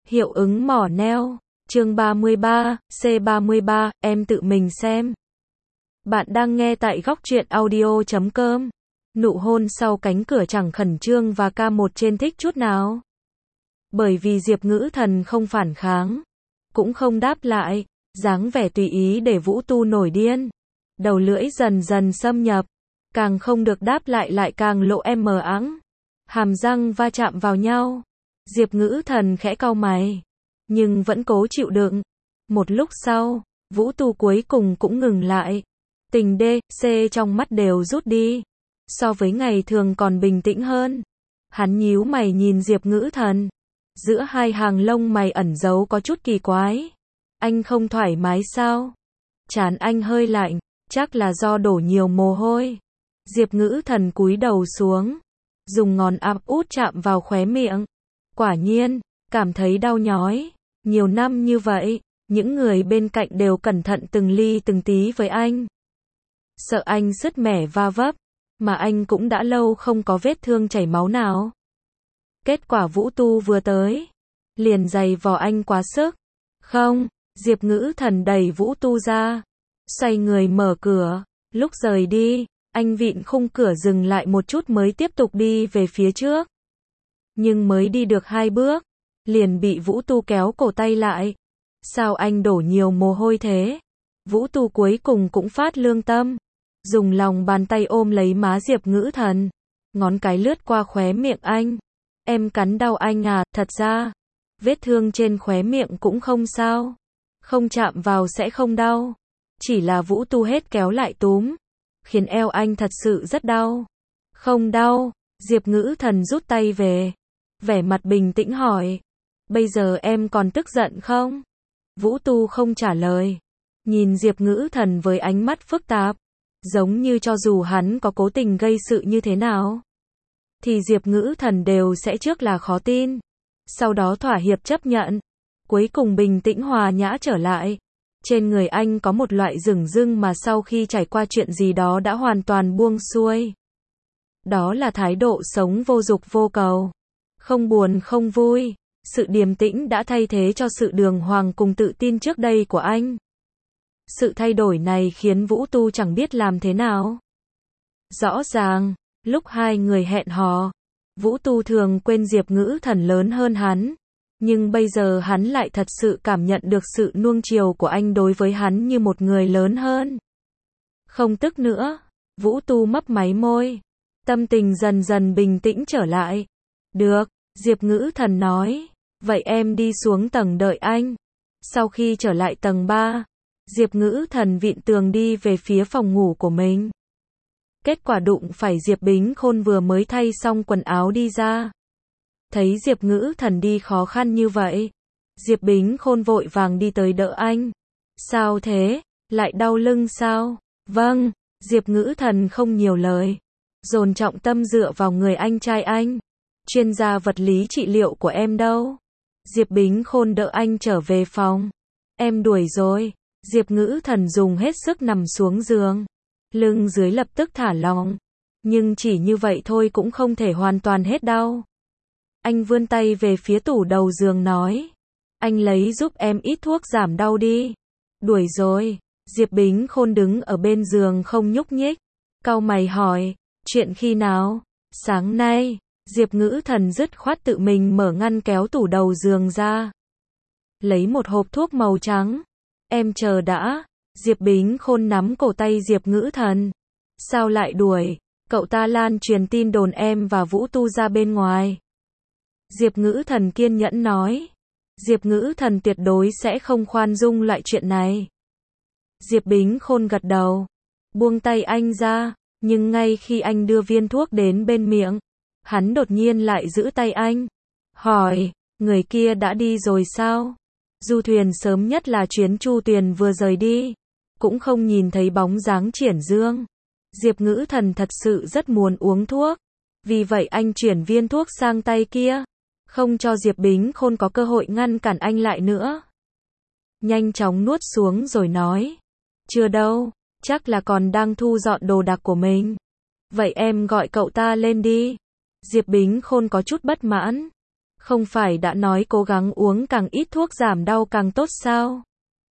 Hiệu ứng mỏ neo. Chương 33, C33, em tự mình xem. Bạn đang nghe tại góc truyện audio.com. Nụ hôn sau cánh cửa chẳng khẩn trương và K1 trên thích chút nào. Bởi vì Diệp Ngữ Thần không phản kháng, cũng không đáp lại, dáng vẻ tùy ý để Vũ Tu nổi điên. Đầu lưỡi dần dần xâm nhập, càng không được đáp lại càng lộ em mờ ẵng. Hàm răng va chạm vào nhau. Diệp Ngữ Thần khẽ cau mày, nhưng vẫn cố chịu đựng. Một lúc sau, Vũ Tu cuối cùng cũng ngừng lại. Tình D, C trong mắt đều rút đi. So với ngày thường còn bình tĩnh hơn. Hắn nhíu mày nhìn Diệp Ngữ Thần. Giữa hai hàng lông mày ẩn giấu có chút kỳ quái. Anh không thoải mái sao? Trán anh hơi lạnh, chắc là do đổ nhiều mồ hôi. Diệp Ngữ Thần cúi đầu xuống, dùng ngón áp út chạm vào khóe miệng. Quả nhiên, cảm thấy đau nhói. Nhiều năm như vậy, những người bên cạnh đều cẩn thận từng ly từng tí với anh. Sợ anh sứt mẻ va vấp, mà anh cũng đã lâu không có vết thương chảy máu nào. Kết quả Vũ Tu vừa tới, liền giày vò anh quá sức. Không, Diệp Ngữ Thần đẩy Vũ Tu ra, xoay người mở cửa. Lúc rời đi, anh vịn khung cửa dừng lại một chút mới tiếp tục đi về phía trước. Nhưng mới đi được 2 bước, liền bị Vũ Tu kéo cổ tay lại. Sao anh đổ nhiều mồ hôi thế? Vũ Tu cuối cùng cũng phát lương tâm, dùng lòng bàn tay ôm lấy má Diệp Ngữ Thần, ngón cái lướt qua khóe miệng anh. Em cắn đau anh à? Thật ra, vết thương trên khóe miệng cũng không sao, không chạm vào sẽ không đau. Chỉ là Vũ Tu hết kéo lại túm, khiến eo anh thật sự rất đau. Không đau. Diệp Ngữ Thần rút tay về, vẻ mặt bình tĩnh hỏi. Bây giờ em còn tức giận không? Vũ Tu không trả lời, nhìn Diệp Ngữ Thần với ánh mắt phức tạp, giống như cho dù hắn có cố tình gây sự như thế nào, thì Diệp Ngữ Thần đều sẽ trước là khó tin, sau đó thỏa hiệp chấp nhận, cuối cùng bình tĩnh hòa nhã trở lại. Trên người anh có một loại dửng dưng mà sau khi trải qua chuyện gì đó đã hoàn toàn buông xuôi. Đó là thái độ sống vô dục vô cầu, không buồn không vui. Sự điềm tĩnh đã thay thế cho sự đường hoàng cùng tự tin trước đây của anh. Sự thay đổi này khiến Vũ Tu chẳng biết làm thế nào. Rõ ràng, lúc hai người hẹn hò, Vũ Tu thường quên Diệp Ngữ Thần lớn hơn hắn. Nhưng bây giờ hắn lại thật sự cảm nhận được sự nuông chiều của anh đối với hắn như một người lớn hơn. Không tức nữa, Vũ Tu mấp máy môi. Tâm tình dần dần bình tĩnh trở lại. Được, Diệp Ngữ Thần nói. Vậy em đi xuống tầng đợi anh. Sau khi trở lại tầng 3, Diệp Ngữ Thần vịn tường đi về phía phòng ngủ của mình. Kết quả đụng phải Diệp Bính Khôn vừa mới thay xong quần áo đi ra. Thấy Diệp Ngữ Thần đi khó khăn như vậy, Diệp Bính Khôn vội vàng đi tới đỡ anh. Sao thế? Lại đau lưng sao? Vâng, Diệp Ngữ Thần không nhiều lời, dồn trọng tâm dựa vào người anh trai anh. Chuyên gia vật lý trị liệu của em đâu? Diệp Bính Khôn đỡ anh trở về phòng. Em đuổi rồi. Diệp Ngữ Thần dùng hết sức nằm xuống giường. Lưng dưới lập tức thả lỏng. Nhưng chỉ như vậy thôi cũng không thể hoàn toàn hết đau. Anh vươn tay về phía tủ đầu giường nói. Anh lấy giúp em ít thuốc giảm đau đi. Đuổi rồi. Diệp Bính Khôn đứng ở bên giường không nhúc nhích. Cau mày hỏi. Chuyện khi nào? Sáng nay. Diệp Ngữ Thần dứt khoát tự mình mở ngăn kéo tủ đầu giường ra, lấy một hộp thuốc màu trắng. Em chờ đã. Diệp Bính Khôn nắm cổ tay Diệp Ngữ Thần. Sao lại đuổi? Cậu ta lan truyền tin đồn em và Vũ Tu ra bên ngoài. Diệp Ngữ Thần kiên nhẫn nói. Diệp Ngữ Thần tuyệt đối sẽ không khoan dung loại chuyện này. Diệp Bính Khôn gật đầu, buông tay anh ra, nhưng ngay khi anh đưa viên thuốc đến bên miệng, hắn đột nhiên lại giữ tay anh, hỏi, người kia đã đi rồi sao? Du thuyền sớm nhất là chuyến Chu Tuyền vừa rời đi, cũng không nhìn thấy bóng dáng Triển Dương. Diệp Ngữ Thần thật sự rất muốn uống thuốc, vì vậy anh chuyển viên thuốc sang tay kia, không cho Diệp Bính Khôn có cơ hội ngăn cản anh lại nữa. Nhanh chóng nuốt xuống rồi nói, chưa đâu, chắc là còn đang thu dọn đồ đạc của mình. Vậy em gọi cậu ta lên đi. Diệp Bính Khôn có chút bất mãn. Không phải đã nói cố gắng uống càng ít thuốc giảm đau càng tốt sao?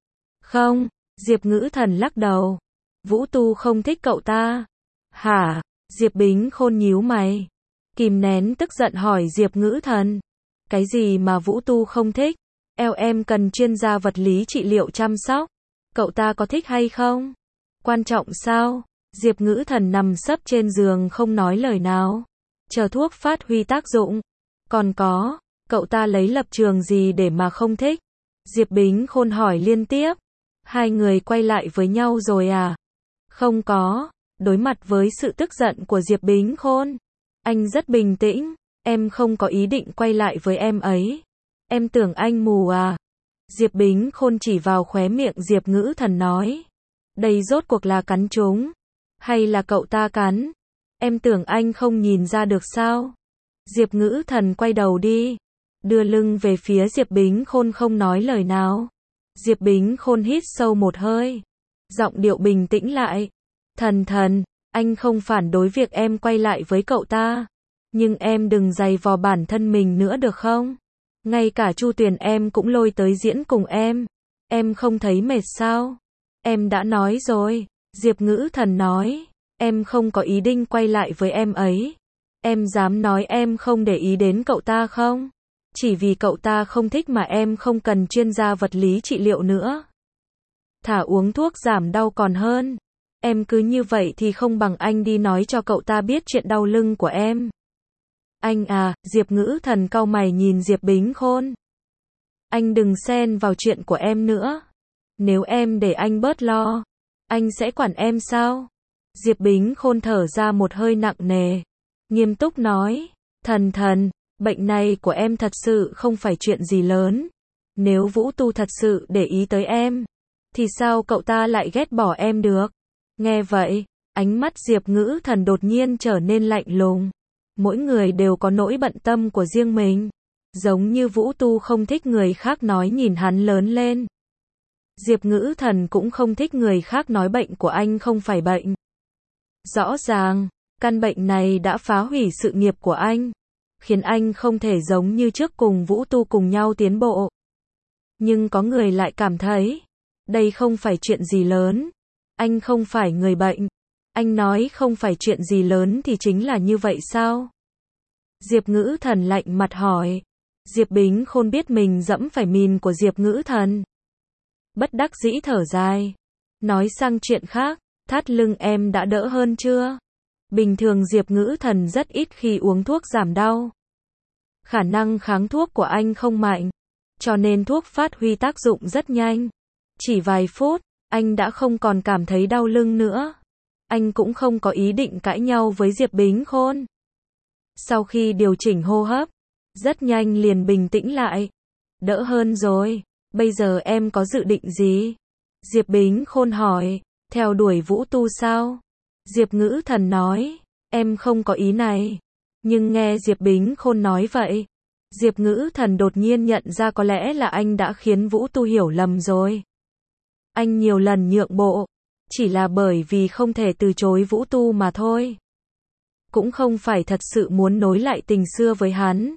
Không, Diệp Ngữ Thần lắc đầu. Vũ Tu không thích cậu ta. Hả? Diệp Bính Khôn nhíu mày. Kìm nén tức giận hỏi Diệp Ngữ Thần. Cái gì mà Vũ Tu không thích? Em cần chuyên gia vật lý trị liệu chăm sóc. Cậu ta có thích hay không? Quan trọng sao? Diệp Ngữ Thần nằm sấp trên giường không nói lời nào. Chờ thuốc phát huy tác dụng. Còn có, cậu ta lấy lập trường gì để mà không thích? Diệp Bính Khôn hỏi liên tiếp. Hai người quay lại với nhau rồi à? Không có. Đối mặt với sự tức giận của Diệp Bính Khôn, anh rất bình tĩnh. Em không có ý định quay lại với em ấy. Em tưởng anh mù à? Diệp Bính Khôn chỉ vào khóe miệng Diệp Ngữ Thần nói. Đây rốt cuộc là cắn trúng? Hay là cậu ta cắn? Em tưởng anh không nhìn ra được sao? Diệp Ngữ Thần quay đầu đi. Đưa lưng về phía Diệp Bính Khôn không nói lời nào. Diệp Bính Khôn hít sâu một hơi. Giọng điệu bình tĩnh lại. Thần, anh không phản đối việc em quay lại với cậu ta. Nhưng em đừng giày vò bản thân mình nữa được không? Ngay cả Chu Tuyền em cũng lôi tới diễn cùng em. Em không thấy mệt sao? Em đã nói rồi. Diệp Ngữ Thần nói. Em không có ý định quay lại với em ấy. Em dám nói em không để ý đến cậu ta không? Chỉ vì cậu ta không thích mà em không cần chuyên gia vật lý trị liệu nữa. Thả uống thuốc giảm đau còn hơn. Em cứ như vậy thì không bằng anh đi nói cho cậu ta biết chuyện đau lưng của em. Anh à, Diệp Ngữ Thần cau mày nhìn Diệp Bính Khôn. Anh đừng xen vào chuyện của em nữa. Nếu em để anh bớt lo, anh sẽ quản em sao? Diệp Bính Khôn thở ra một hơi nặng nề. Nghiêm túc nói. Thần, bệnh này của em thật sự không phải chuyện gì lớn. Nếu Vũ Tu thật sự để ý tới em, thì sao cậu ta lại ghét bỏ em được? Nghe vậy, ánh mắt Diệp Ngữ Thần đột nhiên trở nên lạnh lùng. Mỗi người đều có nỗi bận tâm của riêng mình. Giống như Vũ Tu không thích người khác nói nhìn hắn lớn lên. Diệp Ngữ Thần cũng không thích người khác nói bệnh của anh không phải bệnh. Rõ ràng, căn bệnh này đã phá hủy sự nghiệp của anh, khiến anh không thể giống như trước cùng Vũ Tu cùng nhau tiến bộ. Nhưng có người lại cảm thấy, đây không phải chuyện gì lớn. Anh không phải người bệnh. Anh nói không phải chuyện gì lớn thì chính là như vậy sao? Diệp Ngữ Thần lạnh mặt hỏi. Diệp Bính Khôn biết mình dẫm phải mìn của Diệp Ngữ Thần. Bất đắc dĩ thở dài. Nói sang chuyện khác, thắt lưng em đã đỡ hơn chưa? Bình thường Diệp Ngữ Thần rất ít khi uống thuốc giảm đau. Khả năng kháng thuốc của anh không mạnh, cho nên thuốc phát huy tác dụng rất nhanh. Chỉ vài phút, anh đã không còn cảm thấy đau lưng nữa. Anh cũng không có ý định cãi nhau với Diệp Bính Khôn. Sau khi điều chỉnh hô hấp, rất nhanh liền bình tĩnh lại. Đỡ hơn rồi, bây giờ em có dự định gì? Diệp Bính Khôn hỏi, theo đuổi Vũ Tu sao? Diệp Ngữ Thần nói, em không có ý này. Nhưng nghe Diệp Bính Khôn nói vậy, Diệp Ngữ Thần đột nhiên nhận ra có lẽ là anh đã khiến Vũ Tu hiểu lầm rồi. Anh nhiều lần nhượng bộ, chỉ là bởi vì không thể từ chối Vũ Tu mà thôi. Cũng không phải thật sự muốn nối lại tình xưa với hắn.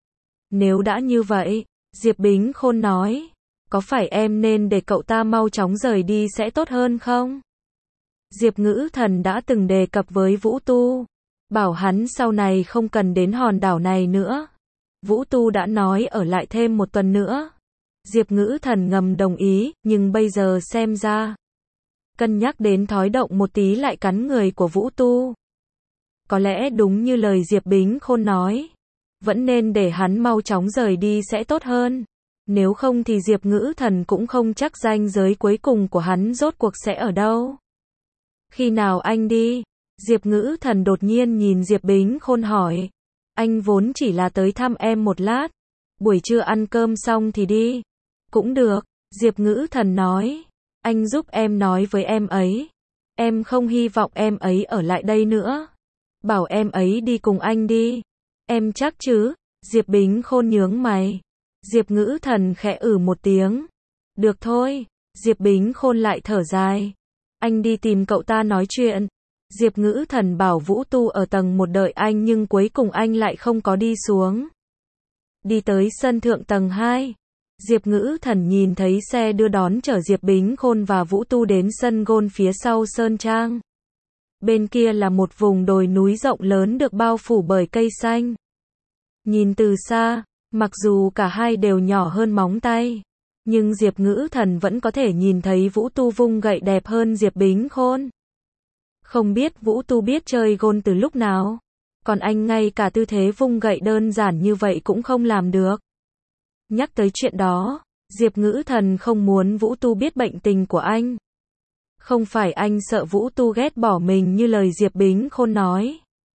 Nếu đã như vậy, Diệp Bính Khôn nói, có phải em nên để cậu ta mau chóng rời đi sẽ tốt hơn không? Diệp Ngữ Thần đã từng đề cập với Vũ Tu, bảo hắn sau này không cần đến hòn đảo này nữa. Vũ Tu đã nói ở lại thêm một tuần nữa. Diệp Ngữ Thần ngầm đồng ý, nhưng bây giờ xem ra, cân nhắc đến thói động một tí lại cắn người của Vũ Tu. Có lẽ đúng như lời Diệp Bính Khôn nói, vẫn nên để hắn mau chóng rời đi sẽ tốt hơn. Nếu không thì Diệp Ngữ Thần cũng không chắc ranh giới cuối cùng của hắn rốt cuộc sẽ ở đâu. Khi nào anh đi? Diệp Ngữ Thần đột nhiên nhìn Diệp Bính Khôn hỏi. Anh vốn chỉ là tới thăm em một lát. Buổi trưa ăn cơm xong thì đi. Cũng được, Diệp Ngữ Thần nói. Anh giúp em nói với em ấy. Em không hy vọng em ấy ở lại đây nữa. Bảo em ấy đi cùng anh đi. Em chắc chứ? Diệp Bính Khôn nhướng mày. Diệp Ngữ Thần khẽ một tiếng. Được thôi. Diệp Bính Khôn lại thở dài. Anh đi tìm cậu ta nói chuyện. Diệp Ngữ Thần bảo Vũ Tu ở tầng 1 đợi anh nhưng cuối cùng anh lại không có đi xuống. đi tới sân thượng tầng 2. Diệp Ngữ Thần nhìn thấy xe đưa đón chở Diệp Bính Khôn và Vũ Tu đến sân golf phía sau Sơn Trang. Bên kia là một vùng đồi núi rộng lớn được bao phủ bởi cây xanh. Nhìn từ xa, mặc dù cả hai đều nhỏ hơn móng tay, nhưng Diệp Ngữ Thần vẫn có thể nhìn thấy Vũ Tu vung gậy đẹp hơn Diệp Bính Khôn. Không biết Vũ Tu biết chơi golf từ lúc nào, còn anh ngay cả tư thế vung gậy đơn giản như vậy cũng không làm được. Nhắc tới chuyện đó, Diệp Ngữ Thần không muốn Vũ Tu biết bệnh tình của anh. Không phải anh sợ Vũ Tu ghét bỏ mình như lời Diệp Bính Khôn nói,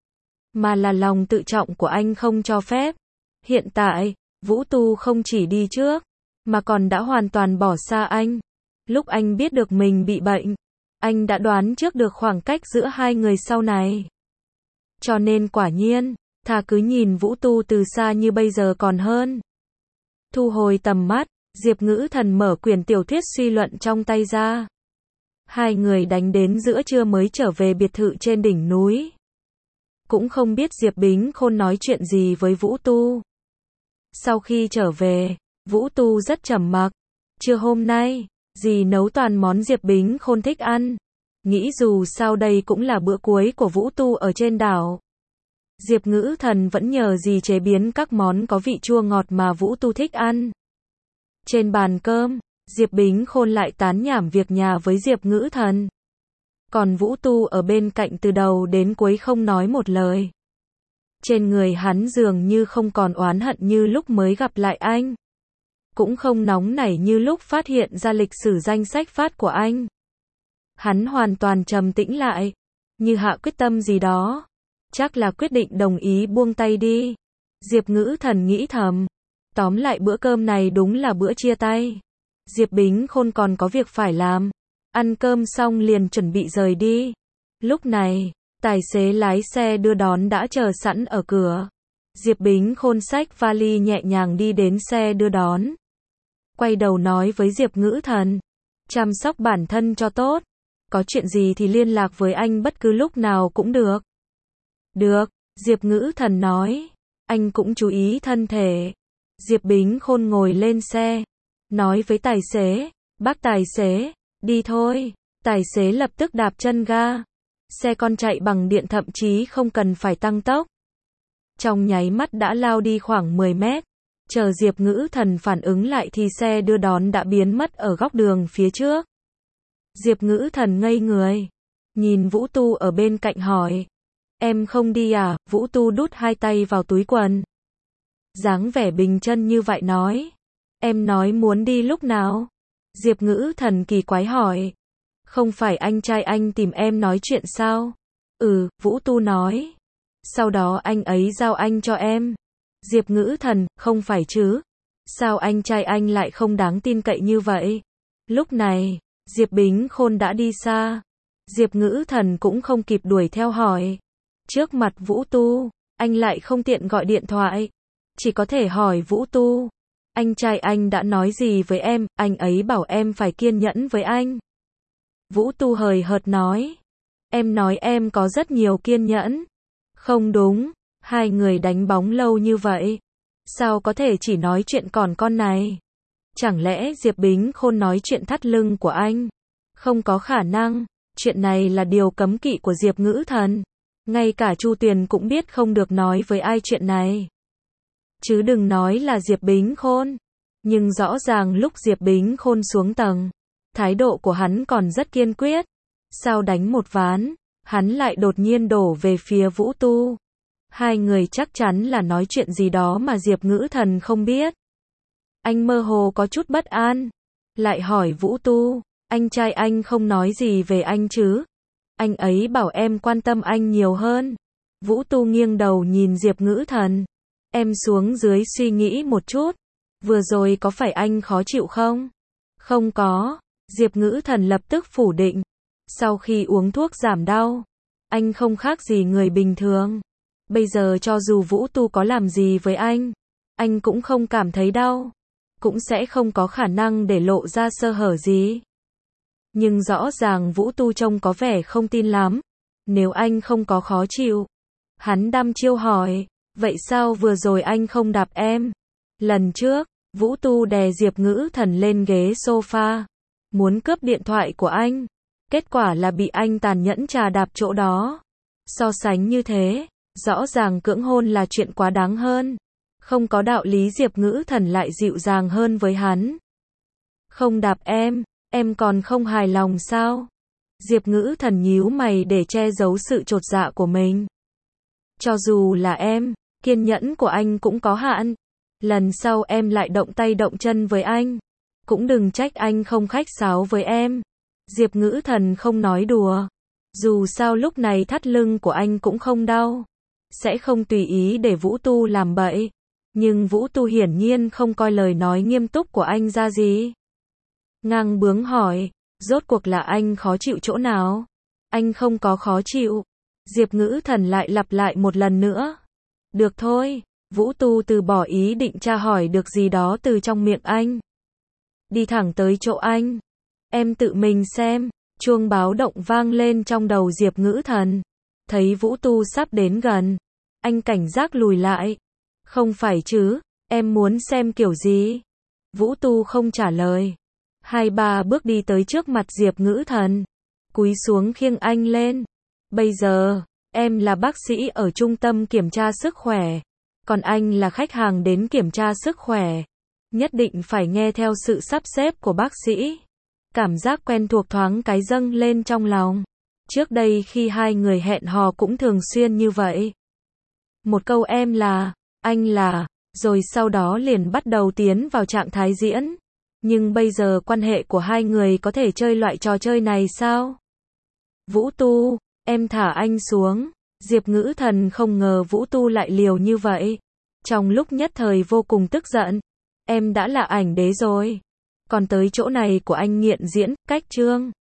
mà là lòng tự trọng của anh không cho phép. Hiện tại, Vũ Tu không chỉ đi trước, mà còn đã hoàn toàn bỏ xa anh. Lúc anh biết được mình bị bệnh, anh đã đoán trước được khoảng cách giữa hai người sau này. Cho nên quả nhiên, thà cứ nhìn Vũ Tu từ xa như bây giờ còn hơn. Thu hồi tầm mắt, Diệp Ngữ Thần mở quyển tiểu thuyết suy luận trong tay ra. Hai người đánh đến giữa trưa mới trở về biệt thự trên đỉnh núi. Cũng không biết Diệp Bính Khôn nói chuyện gì với Vũ Tu. Sau khi trở về, Vũ Tu rất trầm mặc. Trưa hôm nay, dì nấu toàn món Diệp Bính Khôn thích ăn. Nghĩ dù sao đây cũng là bữa cuối của Vũ Tu ở trên đảo. Diệp Ngữ Thần vẫn nhờ dì chế biến các món có vị chua ngọt mà Vũ Tu thích ăn. Trên bàn cơm, Diệp Bính Khôn lại tán nhảm việc nhà với Diệp Ngữ Thần. Còn Vũ Tu ở bên cạnh từ đầu đến cuối không nói một lời. Trên người hắn dường như không còn oán hận như lúc mới gặp lại anh. Cũng không nóng nảy như lúc phát hiện ra lịch sử danh sách phát của anh. Hắn hoàn toàn trầm tĩnh lại, như hạ quyết tâm gì đó. Chắc là quyết định đồng ý buông tay đi. Diệp Ngữ Thần nghĩ thầm. Tóm lại bữa cơm này đúng là bữa chia tay. Diệp Bính Khôn còn có việc phải làm. Ăn cơm xong liền chuẩn bị rời đi. Lúc này, tài xế lái xe đưa đón đã chờ sẵn ở cửa. Diệp Bính Khôn xách vali nhẹ nhàng đi đến xe đưa đón. Quay đầu nói với Diệp Ngữ Thần. Chăm sóc bản thân cho tốt. Có chuyện gì thì liên lạc với anh bất cứ lúc nào cũng được. Được, Diệp Ngữ Thần nói. Anh cũng chú ý thân thể. Diệp Bính Khôn ngồi lên xe. Nói với tài xế. Bác tài xế, đi thôi. Tài xế lập tức đạp chân ga. Xe con chạy bằng điện thậm chí không cần phải tăng tốc. Trong nháy mắt đã lao đi khoảng 10 mét. Chờ Diệp Ngữ Thần phản ứng lại thì xe đưa đón đã biến mất ở góc đường phía trước. Diệp Ngữ Thần ngây người. Nhìn Vũ Tu ở bên cạnh hỏi. Em không đi à? Vũ Tu đút hai tay vào túi quần. Dáng vẻ bình chân như vậy nói. Em nói muốn đi lúc nào? Diệp Ngữ Thần kỳ quái hỏi. Không phải anh trai anh tìm em nói chuyện sao? Vũ Tu nói. Sau đó anh ấy giao anh cho em. Diệp Ngữ Thần, không phải chứ? Sao anh trai anh lại không đáng tin cậy như vậy? Lúc này, Diệp Bính Khôn đã đi xa. Diệp Ngữ Thần cũng không kịp đuổi theo hỏi. Trước mặt Vũ Tu, anh lại không tiện gọi điện thoại. Chỉ có thể hỏi Vũ Tu. Anh trai anh đã nói gì với em? Anh ấy bảo em phải kiên nhẫn với anh. Vũ Tu hời hợt nói. Em nói em có rất nhiều kiên nhẫn. Không đúng, hai người đánh bóng lâu như vậy. Sao có thể chỉ nói chuyện còn con này? Chẳng lẽ Diệp Bính Khôn nói chuyện thắt lưng của anh? Không có khả năng, chuyện này là điều cấm kỵ của Diệp Ngữ Thần. Ngay cả Chu Tuyền cũng biết không được nói với ai chuyện này. Chứ đừng nói là Diệp Bính Khôn. Nhưng rõ ràng lúc Diệp Bính Khôn xuống tầng, thái độ của hắn còn rất kiên quyết. Sau đánh một ván, hắn lại đột nhiên đổ về phía Vũ Tu. Hai người chắc chắn là nói chuyện gì đó mà Diệp Ngữ Thần không biết. Anh mơ hồ có chút bất an. Lại hỏi Vũ Tu, anh trai anh không nói gì về anh chứ? Anh ấy bảo em quan tâm anh nhiều hơn. Vũ Tu nghiêng đầu nhìn Diệp Ngữ Thần. Em xuống dưới suy nghĩ một chút. Vừa rồi có phải anh khó chịu không? Không có. Diệp Ngữ Thần lập tức phủ định. Sau khi uống thuốc giảm đau, anh không khác gì người bình thường. Bây giờ cho dù Vũ Tu có làm gì với anh cũng không cảm thấy đau. Cũng sẽ không có khả năng để lộ ra sơ hở gì. Nhưng rõ ràng Vũ Tu trông có vẻ không tin lắm. Nếu anh không có khó chịu. Hắn đăm chiêu hỏi. Vậy sao vừa rồi anh không đạp em? Lần trước, Vũ Tu đè Diệp Ngữ Thần lên ghế sofa, muốn cướp điện thoại của anh. Kết quả là bị anh tàn nhẫn trà đạp chỗ đó. So sánh như thế, rõ ràng cưỡng hôn là chuyện quá đáng hơn. Không có đạo lý Diệp Ngữ Thần lại dịu dàng hơn với hắn. Không đạp em còn không hài lòng sao? Diệp Ngữ Thần nhíu mày để che giấu sự chột dạ của mình. Cho dù là em, kiên nhẫn của anh cũng có hạn. Lần sau em lại động tay động chân với anh, cũng đừng trách anh không khách sáo với em. Diệp Ngữ Thần không nói đùa. Dù sao lúc này thắt lưng của anh cũng không đau. Sẽ không tùy ý để Vũ Tu làm bậy. Nhưng Vũ Tu hiển nhiên không coi lời nói nghiêm túc của anh ra gì. Ngang bướng hỏi, rốt cuộc là anh khó chịu chỗ nào? Anh không có khó chịu. Diệp Ngữ Thần lại lặp lại một lần nữa. Được thôi, Vũ Tu từ bỏ ý định tra hỏi được gì đó từ trong miệng anh. Đi thẳng tới chỗ anh. Em tự mình xem. Chuông báo động vang lên trong đầu Diệp Ngữ Thần. Thấy Vũ Tu sắp đến gần, anh cảnh giác lùi lại. Không phải chứ, em muốn xem kiểu gì? Vũ Tu không trả lời. 2-3 bước đi tới trước mặt Diệp Ngữ Thần, cúi xuống khiêng anh lên. Bây giờ, em là bác sĩ ở trung tâm kiểm tra sức khỏe, còn anh là khách hàng đến kiểm tra sức khỏe. Nhất định phải nghe theo sự sắp xếp của bác sĩ. Cảm giác quen thuộc thoáng cái dâng lên trong lòng. Trước đây khi hai người hẹn hò cũng thường xuyên như vậy. Một câu em là, anh là, rồi sau đó liền bắt đầu tiến vào trạng thái diễn. Nhưng bây giờ quan hệ của hai người có thể chơi loại trò chơi này sao? Vũ Tu, em thả anh xuống. Diệp Ngữ Thần không ngờ Vũ Tu lại liều như vậy. Trong lúc nhất thời vô cùng tức giận. Em đã là ảnh đế rồi. Còn tới chỗ này của anh nghiện diễn, cách chương.